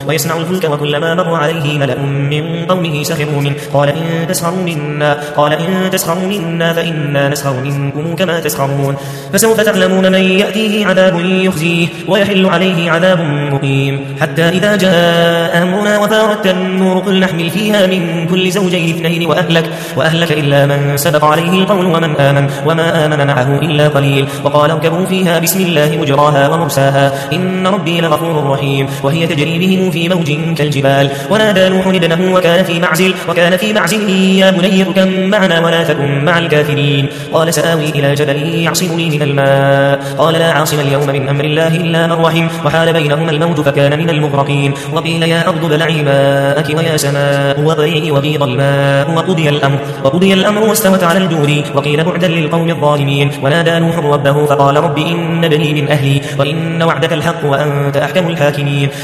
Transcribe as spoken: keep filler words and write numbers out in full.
ويصنع الفلك وكلما مر عليه ملأ من قومه سخروا منه قال إن تسخروا منا قال إن تسخروا منا فإنا نسخر منكم كما تسخرون فسوف تعلمون من يأتيه عذاب يخزيه ويحل عليه عذاب مقيم حتى إذا جاء أمرنا وفارت النور قل نحمل فيها من كل زوجين اثنين وأهلك, وأهلك إلا من سبق عليه القول ومن آمن وما آمن معه إلا قليل وقال اركبوا فيها بسم الله مجراها ومرساها إن ربي لغفور رحيم وهي تجري بهم في موج كالجبال ونادى نوح ابنه وكان في معزل وكان في معزل يا بني اركب معنا ولا تكن مع الكافرين قال سآوي إلى جبل يعصمني من الماء قال لا عاصم اليوم من أمر الله إلا من رحم وحال بينهما الموج فكان من المغرقين وقيل يا أرض ابلعي ماءك ويا سماء وقيعي وغيض الماء وقضي الأمر وقضي الأمر واستوت على الجود وقيل بعدا للقوم الظالمين ونادى نوح ربه فقال رب إن ابني من أهلي وإن وعدك الحق وأنت أحكم الحاكمين